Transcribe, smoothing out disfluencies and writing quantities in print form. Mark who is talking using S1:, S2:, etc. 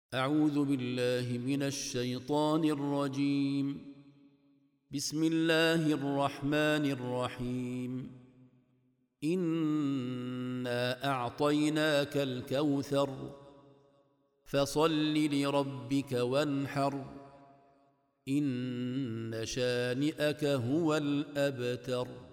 S1: أعوذ بالله من الشيطان الرجيم. بسم الله الرحمن الرحيم. إنا أعطيناك الكوثر فصل لربك وانحر إن شانئك هو الأبتر.